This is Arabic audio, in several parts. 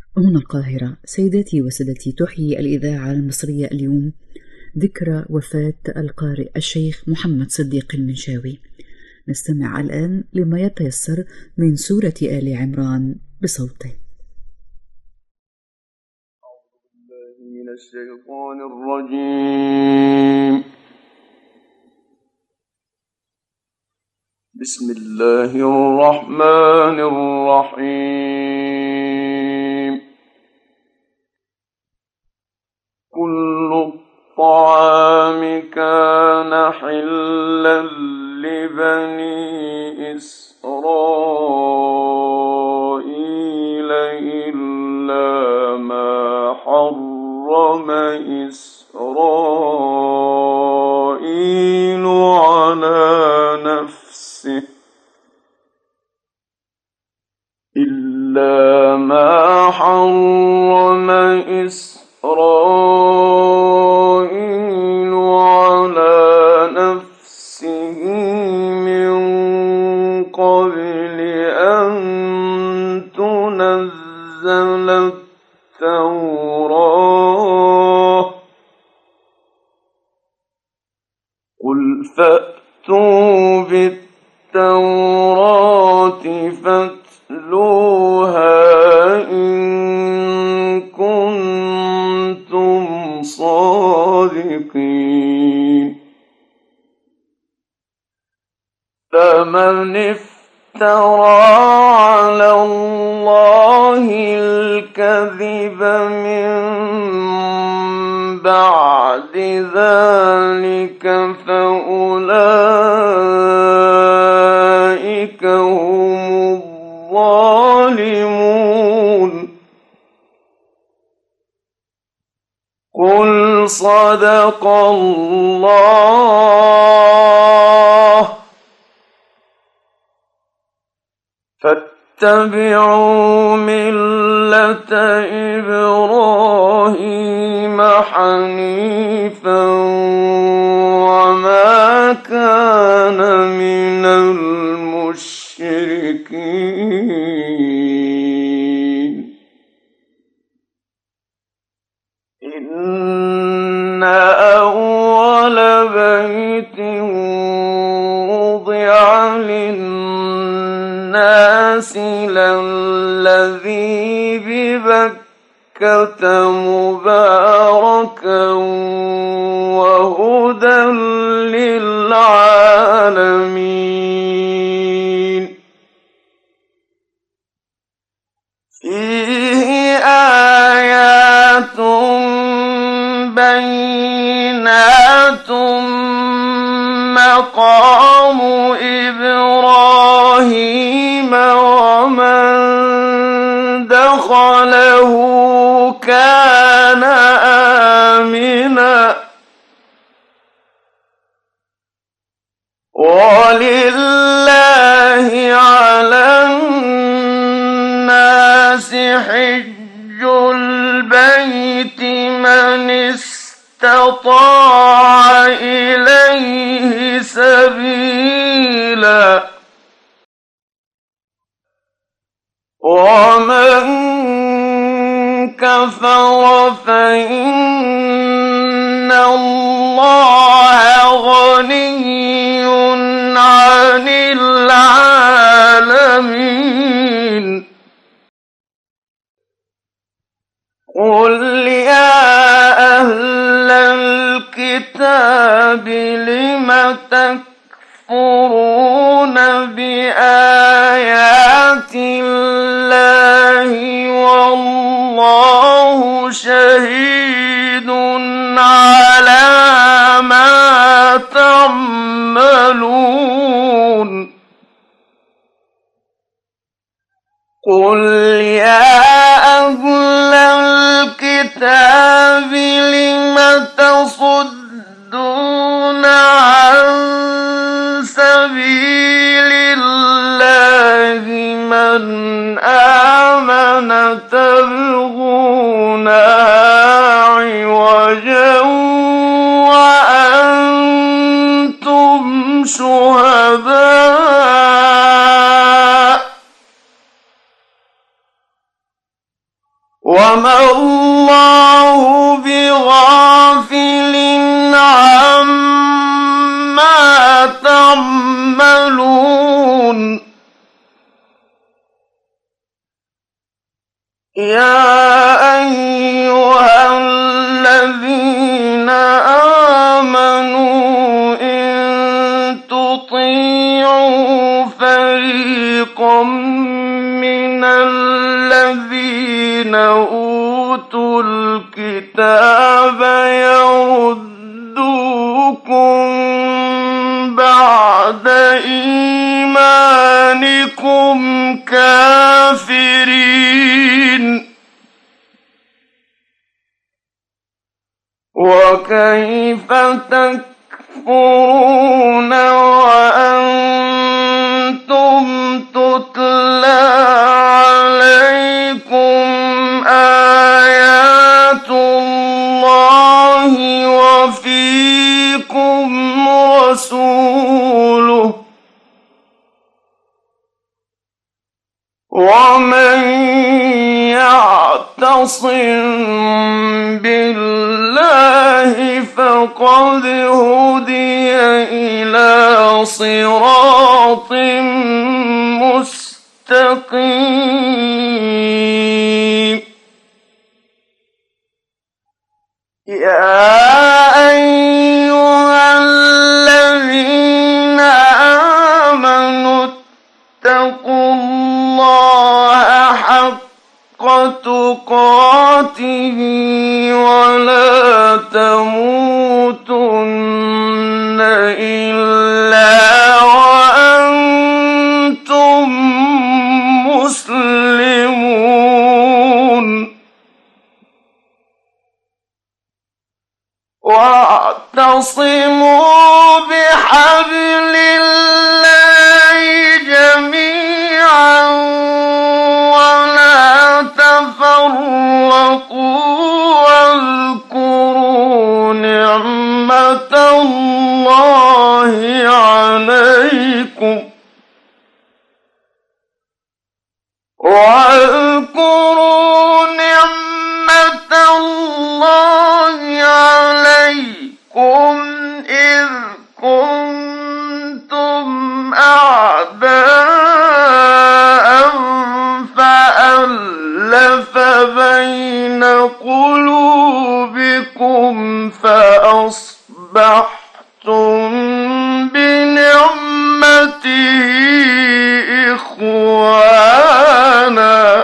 هنا القاهرة. سيداتي وسادتي، تحيي الإذاعة المصرية اليوم ذكرى وفاة القارئ الشيخ محمد صديق المنشاوي. نستمع الآن لما يتيسر من سورة آل عمران بصوته. أعوذ بالله من الشيطان الرجيم. بسم الله الرحمن الرحيم. كل الطعام كان حلا لبني إسرائيل إلا ما حرم إسرائيل على نفسه من قبل أن تنزل التوراة. قل فأتوا بالتوراة فاتلوها إن كنتم صادقين. فمن افترى على الله الكذب من بعد ذلك فأولئك هم الظالمون. قل صدق الله. فاتبعوا ملة إبراهيم حنيفا وما كان من المشركين. إن أول بيت وضع للناس للذي ببكة مباركا وهدى للعالمين. فيه آيات بينات مقام إبراهيم ومن دخله كان آمنا ولله على الناس حج البيت من استطاع إليه سبيلا ومن كفر فإن الله غني عن العالمين. قل يا أهل الكتاب لم تكفرون بآيات الله والله شهيد على ما تعملون. قل يا أهل الكتاب لم تصدون عن سبيل الله من آمن تبغونها عوجا وأنتم شهداء وما الله بغافل عما تعملون يا أيها الذين آمنوا إن تطيعوا فريقا من الذين أوتوا الكتاب يردوكم بعد إيمانكم كافرين وكيف تكفرون وأنتم تتلى عليكم آيات الله وفيكم رسوله ومن يعتصم بالله فقد هدي إلى صراط مستقيم يا أيها الذين آمنوا اتقوا الله حق تقاته ولا تموتن إلا وأنتم مسلمون واعتصموا بحبل الله جميعا ولا تفرقوا واذكروا نعمة الله عليكم إذ كنتم أعداء فألف بين قلوبكم فأصبحتم بنعمته إخوانا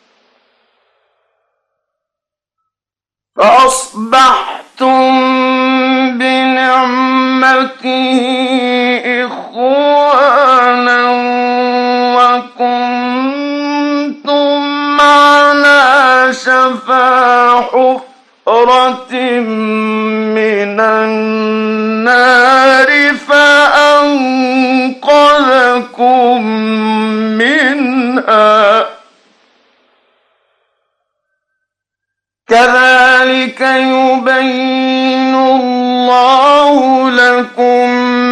وكنتم على شفا حفرة من النار فأنقذكم منها كذلك يبين الله لكم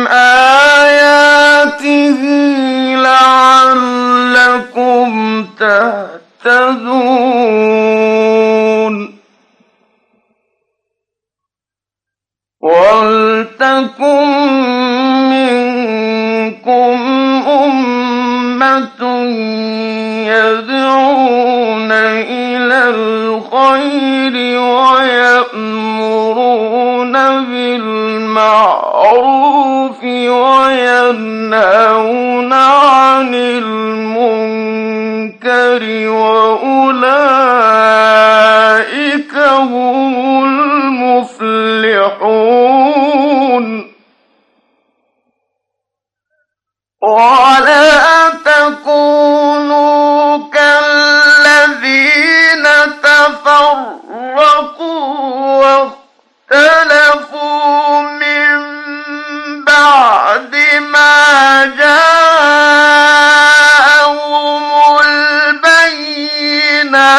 آياته لعلكم تهتدون ولتكن منكم أمة يدعون إلى الخير ويأمرون بالمعروف وينهون عن المنكر وأولئك هم المفلحون ولا تكونوا كالذين تفرقوا واختلفوا من بعد ما جاءهم البينات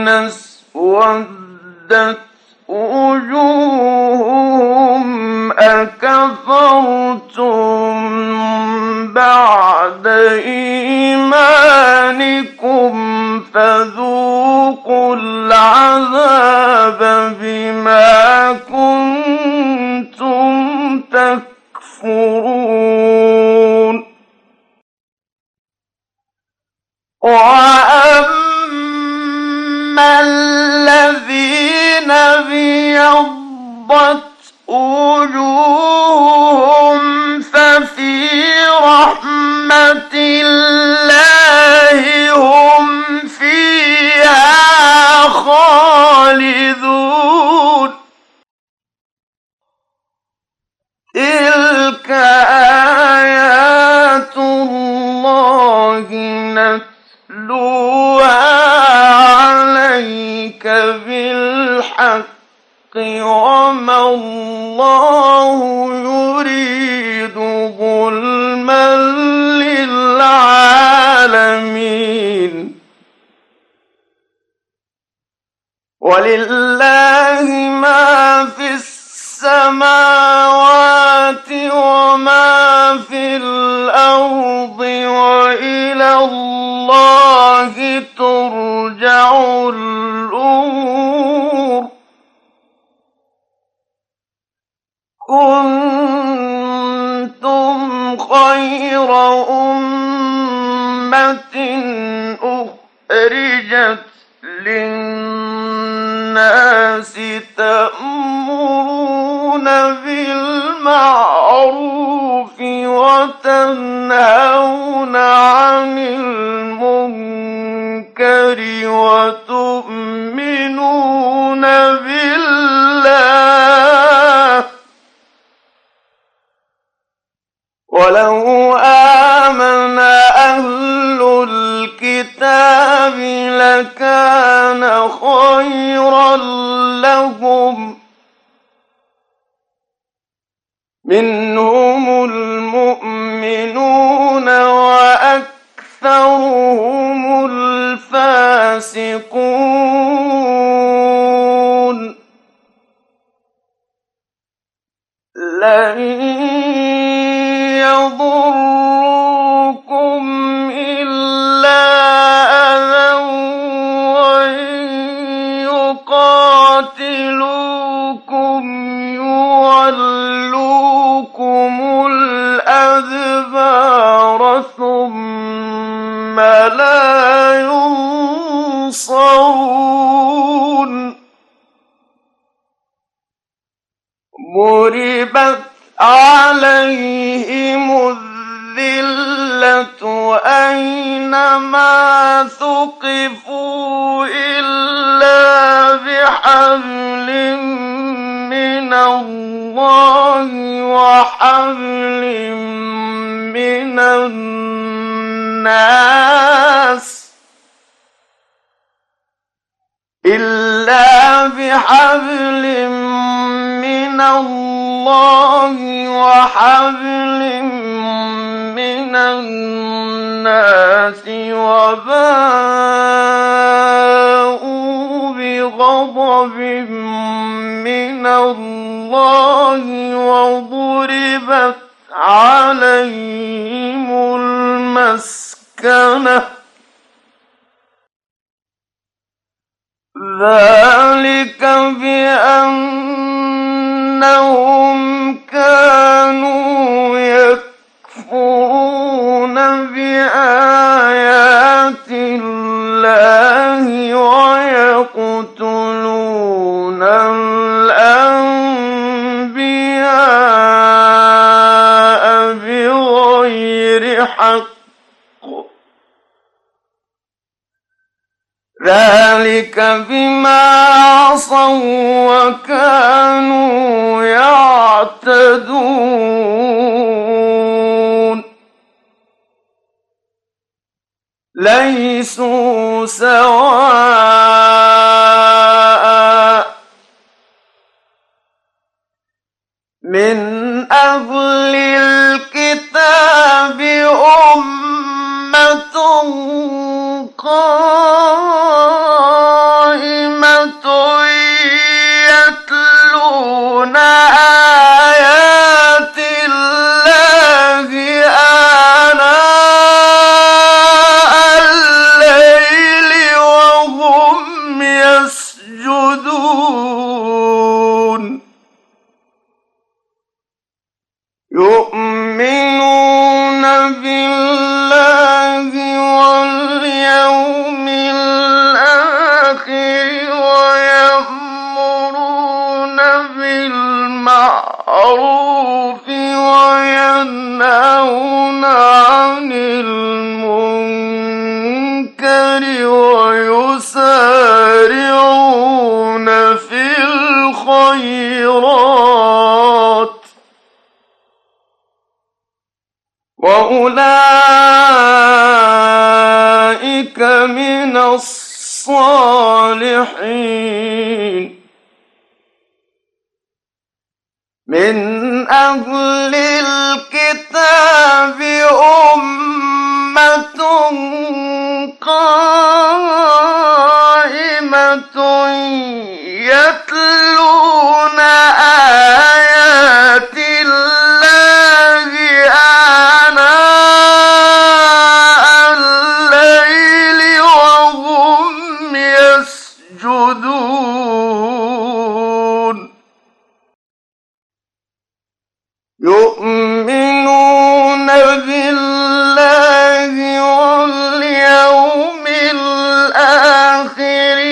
اسودت وجوههم أكفرتم بعد إيمانكم فذوقوا العذاب بما كنتم تكفرون. وأما الذين ابيضت وجوههم ففي رحمة الله هم فيها خالدون. تلك آيات الله نتلوها عليك بالحق وما الله يريد ظلما للعالمين. ولله ما في السماوات وما في الأرض وإلى الله ترجع الأمور. كنتم خير أمة أخرجت للناس تأمرون بالمعروف وتنهون عن المنكر وتؤمنون بالله. ولو آمن أهل الكتاب لكان خيرا لهم منهم المؤمنون وأكثرهم الفاسقون. لن يضركم إلا أذى وإن يقاتلوكم يولوكم الأدبار ثم لا ينصرون. ضربت عليهم الذلة أينما ثقفوا إلا بحبل من الله وحبل من الناس إلا بحبل من الله وحبل من الناس وباءوا بغضب من الله وضربت عليهم المسكنة ذلك بأنهم كانوا يكفرون بآيات الله ويقتلون الأنبياء بغير حق. ذلك بما عصوا وكانوا يعتدون. ليسوا سواء من أهل الكتاب أمة قائمة وأولئك من الصالحين. من أهل الكتاب أمة قائمة يتلون آيات الله آناء الليل وهم يسجدون. يؤمنون بالله واليوم الآخر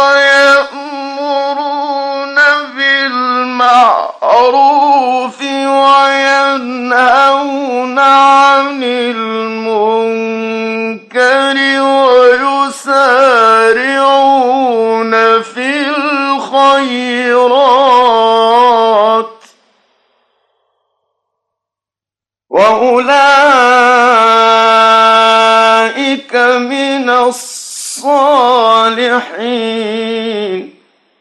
ويأمرون بالمعروف وينهون عن المنكر ويسارعون في الخيرات وأولئك من الصالحين.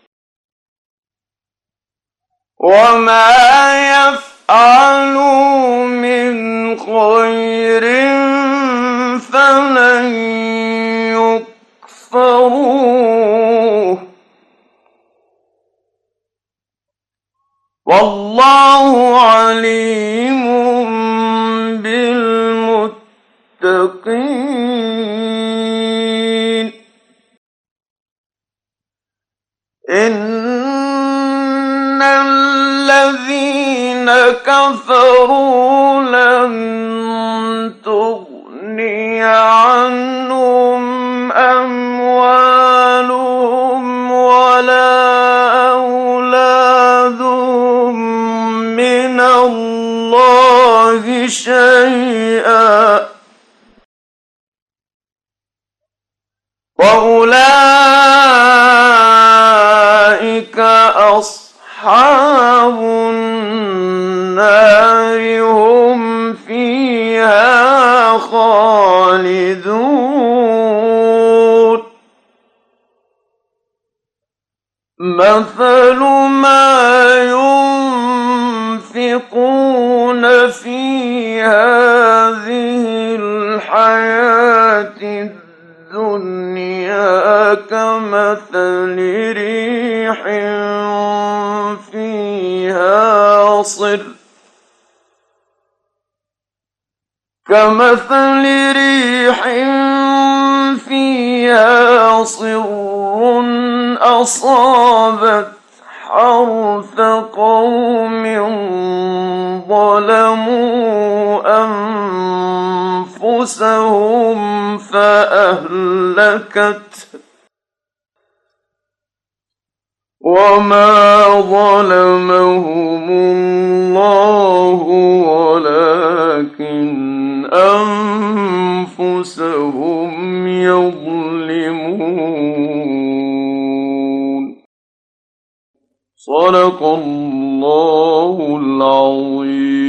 وما يفعلوا من خير فلن يكفروه والله عليم بالمتقين. إن الذين كفروا لن تغني عنهم أموالهم ولا أولادهم من الله شيئا وأولئك أصحاب النار هم فيها خالدون. مثل ما ينفقون في هذه الحياة الدنيا كمثل ريح فيها صر أصابت حرث قوم ظلموا أنفسهم فأهلكته وما ظلمهم الله ولكن أنفسهم يظلمون. صدق الله العظيم.